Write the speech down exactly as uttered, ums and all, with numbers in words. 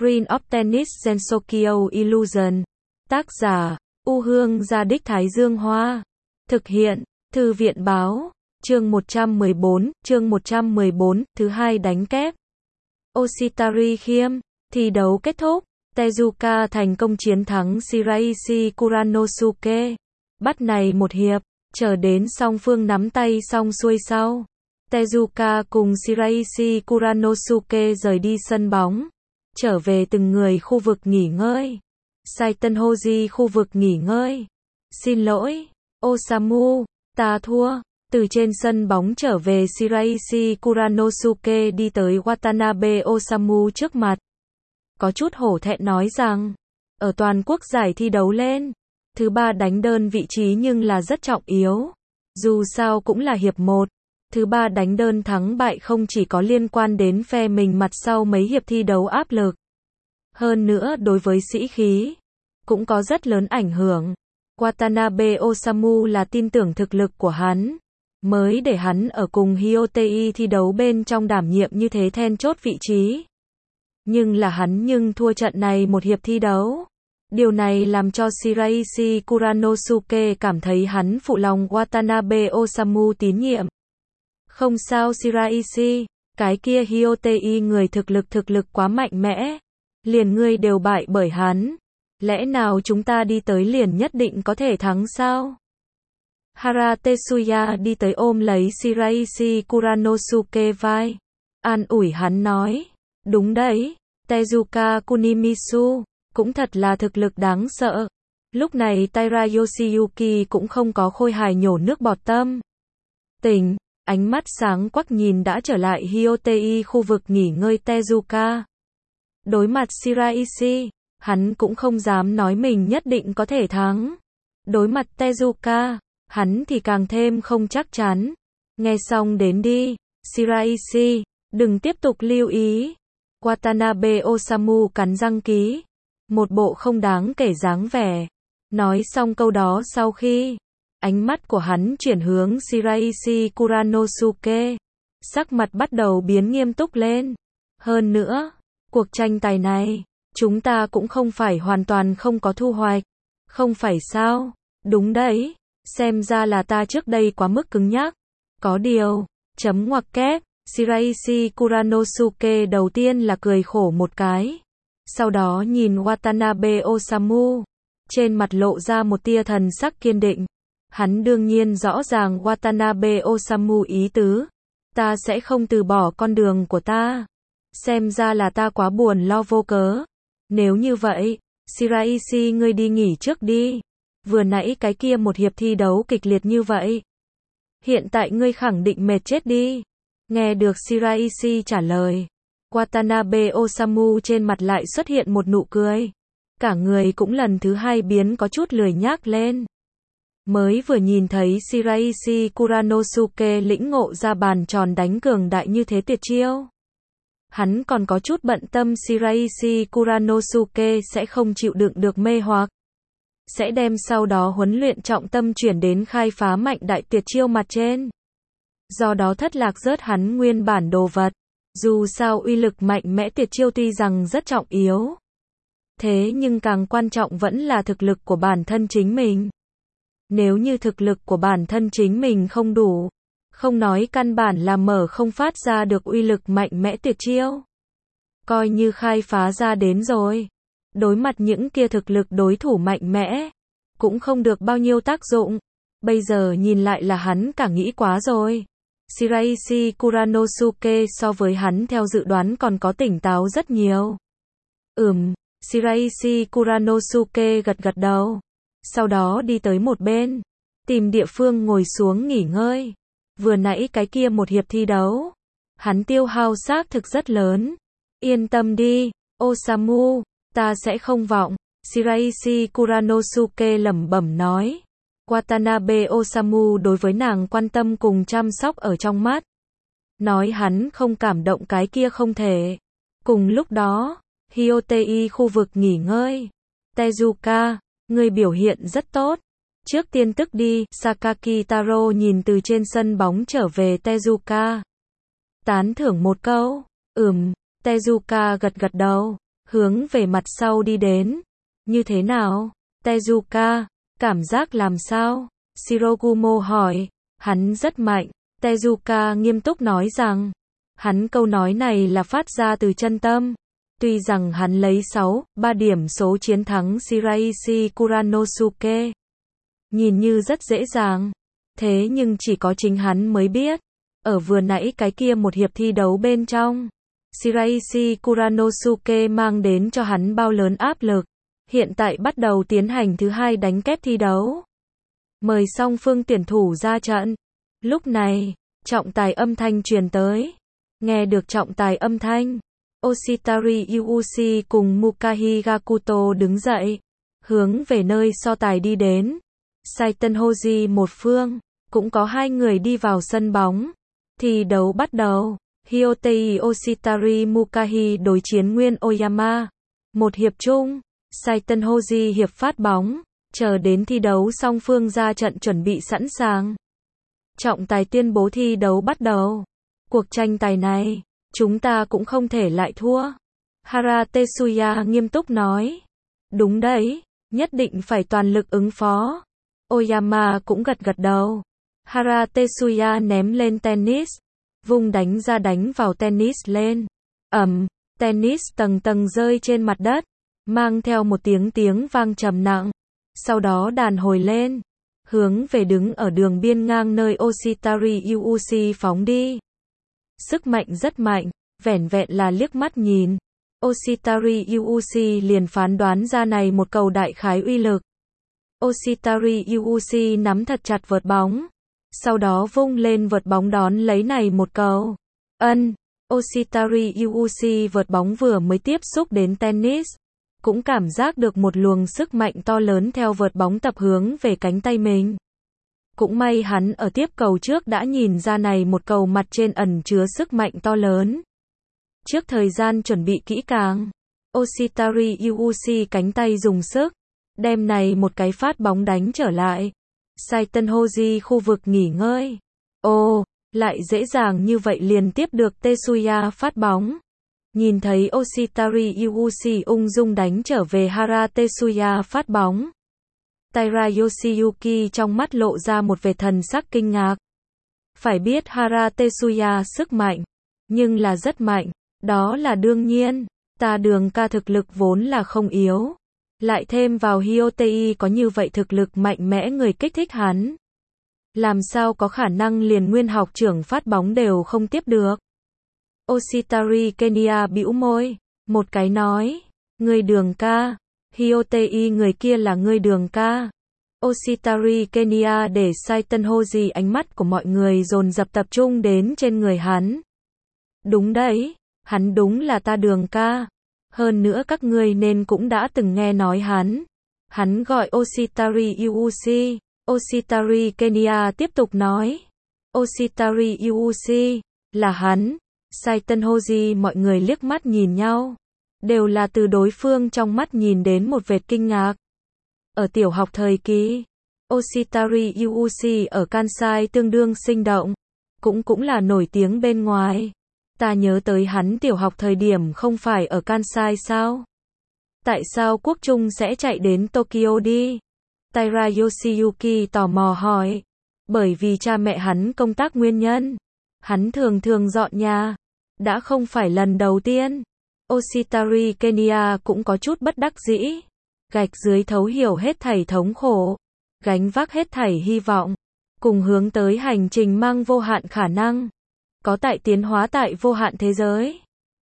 Screen of Tennis Gensokyo Illusion. Tác giả, U Hương Gia Đích Thái Dương Hoa. Thực hiện, Thư viện Báo. Chương một trăm mười bốn, chương một trăm mười bốn, thứ hai đánh kép. Oshitari Khiêm. Thi đấu kết thúc. Tezuka thành công chiến thắng Shiraishi Kuranosuke. Bắt này một hiệp, chờ đến song phương nắm tay xong xuôi sau. Tezuka cùng Shiraishi Kuranosuke rời đi sân bóng, trở về từng người khu vực nghỉ ngơi. Saitenhoji khu vực nghỉ ngơi. Xin lỗi, Osamu, ta thua. Từ trên sân bóng trở về Shiraishi Kuranosuke đi tới Watanabe Osamu trước mặt. Có chút hổ thẹn nói rằng, ở toàn quốc giải thi đấu lên, thứ ba đánh đơn vị trí nhưng là rất trọng yếu. Dù sao cũng là hiệp một. Thứ ba đánh đơn thắng bại không chỉ có liên quan đến phe mình mặt sau mấy hiệp thi đấu áp lực. Hơn nữa đối với sĩ khí, cũng có rất lớn ảnh hưởng. Watanabe Osamu là tin tưởng thực lực của hắn, mới để hắn ở cùng Hyotei thi đấu bên trong đảm nhiệm như thế then chốt vị trí. Nhưng là hắn nhưng thua trận này một hiệp thi đấu. Điều này làm cho Shiraishi Kuranosuke cảm thấy hắn phụ lòng Watanabe Osamu tín nhiệm. Không sao Shiraishi, cái kia Hyotei người thực lực thực lực quá mạnh mẽ. Liền ngươi đều bại bởi hắn. Lẽ nào chúng ta đi tới liền nhất định có thể thắng sao? Hara Tetsuya đi tới ôm lấy Shiraishi Kuranosuke vai. An ủi hắn nói. Đúng đấy, Tezuka Kunimisu, cũng thật là thực lực đáng sợ. Lúc này Taira Yoshiyuki cũng không có khôi hài nhổ nước bọt tâm. Tỉnh, ánh mắt sáng quắc nhìn đã trở lại Hyotei khu vực nghỉ ngơi Tezuka. Đối mặt Shiraishi, hắn cũng không dám nói mình nhất định có thể thắng. Đối mặt Tezuka, hắn thì càng thêm không chắc chắn. Nghe xong đến đi, Shiraishi, đừng tiếp tục lưu ý. Watanabe Osamu cắn răng ký. Một bộ không đáng kể dáng vẻ. Nói xong câu đó sau khi, ánh mắt của hắn chuyển hướng Shiraishi Kuranosuke. Sắc mặt bắt đầu biến nghiêm túc lên. Hơn nữa, cuộc tranh tài này, chúng ta cũng không phải hoàn toàn không có thu hoạch. Không phải sao? Đúng đấy. Xem ra là ta trước đây quá mức cứng nhắc. Có điều, chấm ngoặc kép. Shiraishi Kuranosuke đầu tiên là cười khổ một cái. Sau đó nhìn Watanabe Osamu. Trên mặt lộ ra một tia thần sắc kiên định. Hắn đương nhiên rõ ràng Watanabe Osamu ý tứ. Ta sẽ không từ bỏ con đường của ta. Xem ra là ta quá buồn lo vô cớ. Nếu như vậy, Shiraishi ngươi đi nghỉ trước đi. Vừa nãy cái kia một hiệp thi đấu kịch liệt như vậy. Hiện tại ngươi khẳng định mệt chết đi. Nghe được Shiraishi trả lời, Watanabe Osamu trên mặt lại xuất hiện một nụ cười. Cả người cũng lần thứ hai biến có chút lười nhác lên. Mới vừa nhìn thấy Shiraishi Kuranosuke lĩnh ngộ ra bàn tròn đánh cường đại như thế tuyệt chiêu. Hắn còn có chút bận tâm Shiraishi Kuranosuke sẽ không chịu đựng được mê hoặc. Sẽ đem sau đó huấn luyện trọng tâm chuyển đến khai phá mạnh đại tuyệt chiêu mặt trên. Do đó thất lạc rớt hắn nguyên bản đồ vật. Dù sao uy lực mạnh mẽ tuyệt chiêu tuy rằng rất trọng yếu. Thế nhưng càng quan trọng vẫn là thực lực của bản thân chính mình. Nếu như thực lực của bản thân chính mình không đủ, không nói căn bản là mở không phát ra được uy lực mạnh mẽ tuyệt chiêu. Coi như khai phá ra đến rồi. Đối mặt những kia thực lực đối thủ mạnh mẽ, cũng không được bao nhiêu tác dụng. Bây giờ nhìn lại là hắn cả nghĩ quá rồi. Shiraishi Kuranosuke so với hắn theo dự đoán còn có tỉnh táo rất nhiều. Ừm, Shiraishi Kuranosuke gật gật đầu. Sau đó đi tới một bên, tìm địa phương ngồi xuống nghỉ ngơi. Vừa nãy cái kia một hiệp thi đấu, hắn tiêu hao xác thực rất lớn. Yên tâm đi, Osamu, ta sẽ không vọng. Shiraishi Kuranosuke lẩm bẩm nói. Watanabe Osamu đối với nàng quan tâm cùng chăm sóc ở trong mắt. Nói hắn không cảm động cái kia không thể. Cùng lúc đó, Hyotei khu vực nghỉ ngơi. Tezuka, người biểu hiện rất tốt. Trước tiên tức đi, Sakaki Taro nhìn từ trên sân bóng trở về Tezuka. Tán thưởng một câu. Ừm, Tezuka gật gật đầu. hướng về mặt sau đi đến. Như thế nào? Tezuka, cảm giác làm sao? Shirogumo hỏi. Hắn rất mạnh. Tezuka nghiêm túc nói rằng, hắn câu nói này là phát ra từ chân tâm. Tuy rằng hắn lấy sáu, ba điểm số chiến thắng Shiraishi Kuranosuke. Nhìn như rất dễ dàng. Thế nhưng chỉ có chính hắn mới biết. Ở vừa nãy cái kia một hiệp thi đấu bên trong, Shiraishi Kuranosuke mang đến cho hắn bao lớn áp lực. Hiện tại bắt đầu tiến hành thứ hai đánh kép thi đấu. Mời song phương tuyển thủ ra trận. Lúc này, trọng tài âm thanh truyền tới. Nghe được trọng tài âm thanh, Oshitari Yuuchi cùng Mukahi Gakuto đứng dậy, hướng về nơi so tài đi đến. Saiten Hoji một phương, cũng có hai người đi vào sân bóng. Thi đấu bắt đầu. Hyotei Oshitari Mukahi đối chiến Nguyên Oyama. Một hiệp chung, Saiten Hoji hiệp phát bóng, chờ đến thi đấu song phương ra trận chuẩn bị sẵn sàng. Trọng tài tuyên bố thi đấu bắt đầu. Cuộc tranh tài này, chúng ta cũng không thể lại thua. Hara Tetsuya nghiêm túc nói. Đúng đấy, nhất định phải toàn lực ứng phó. Oyama cũng gật gật đầu. Hara Tetsuya ném lên tennis, vung đánh ra đánh vào tennis lên. Ầm, tennis tầng tầng rơi trên mặt đất, mang theo một tiếng tiếng vang trầm nặng. Sau đó đàn hồi lên, hướng về đứng ở đường biên ngang nơi Oshitari Yuuchi phóng đi. Sức mạnh rất mạnh, vẻn vẹn là liếc mắt nhìn, Oshitari Yuuchi liền phán đoán ra này một cầu đại khái uy lực. Oshitari Yuuchi nắm thật chặt vợt bóng, sau đó vung lên vợt bóng đón lấy này một cầu. Ân, Oshitari Yuuchi vợt bóng vừa mới tiếp xúc đến tennis, cũng cảm giác được một luồng sức mạnh to lớn theo vợt bóng tập hướng về cánh tay mình. Cũng may hắn ở tiếp cầu trước đã nhìn ra này một cầu mặt trên ẩn chứa sức mạnh to lớn. Trước thời gian chuẩn bị kỹ càng, Oshitari Yuuchi cánh tay dùng sức, đem này một cái phát bóng đánh trở lại. Saiten Hoji khu vực nghỉ ngơi. Ồ, lại dễ dàng như vậy liền tiếp được Tetsuya phát bóng. Nhìn thấy Oshitari Yuuchi ung dung đánh trở về Hara Tetsuya phát bóng. Taira Yoshiyuki trong mắt lộ ra một vẻ thần sắc kinh ngạc. Phải biết Hara Tetsuya sức mạnh, nhưng là rất mạnh, đó là đương nhiên. Ta Đường ca thực lực vốn là không yếu. Lại thêm vào Hyotei có như vậy thực lực mạnh mẽ người kích thích hắn. Làm sao có khả năng liền nguyên học trưởng phát bóng đều không tiếp được. Oshitari Kenya bĩu môi, một cái nói, người Đường ca, Hyotei người kia là người Đường ca. Oshitari Kenya để Saiten Hoji ánh mắt của mọi người dồn dập tập trung đến trên người hắn. Đúng đấy, hắn đúng là ta Đường ca. Hơn nữa các ngươi nên cũng đã từng nghe nói hắn. Hắn gọi Oshitari Yuuchi. Oshitari Kenya tiếp tục nói. Oshitari Yuuchi, là hắn. Saiten Hoji mọi người liếc mắt nhìn nhau. Đều là từ đối phương trong mắt nhìn đến một vệt kinh ngạc. Ở tiểu học thời kỳ, Oshitari Yuuchi ở Kansai tương đương sinh động. Cũng cũng là nổi tiếng bên ngoài. Ta nhớ tới hắn tiểu học thời điểm không phải ở Kansai sao? Tại sao Quốc Trung sẽ chạy đến Tokyo đi? Taira Yoshiyuki tò mò hỏi. Bởi vì cha mẹ hắn công tác nguyên nhân. Hắn thường thường dọn nhà. Đã không phải lần đầu tiên. Oshitari Kenya cũng có chút bất đắc dĩ. Gạch dưới thấu hiểu hết thảy thống khổ. Gánh vác hết thảy hy vọng. Cùng hướng tới hành trình mang vô hạn khả năng. Có tại tiến hóa tại vô hạn thế giới.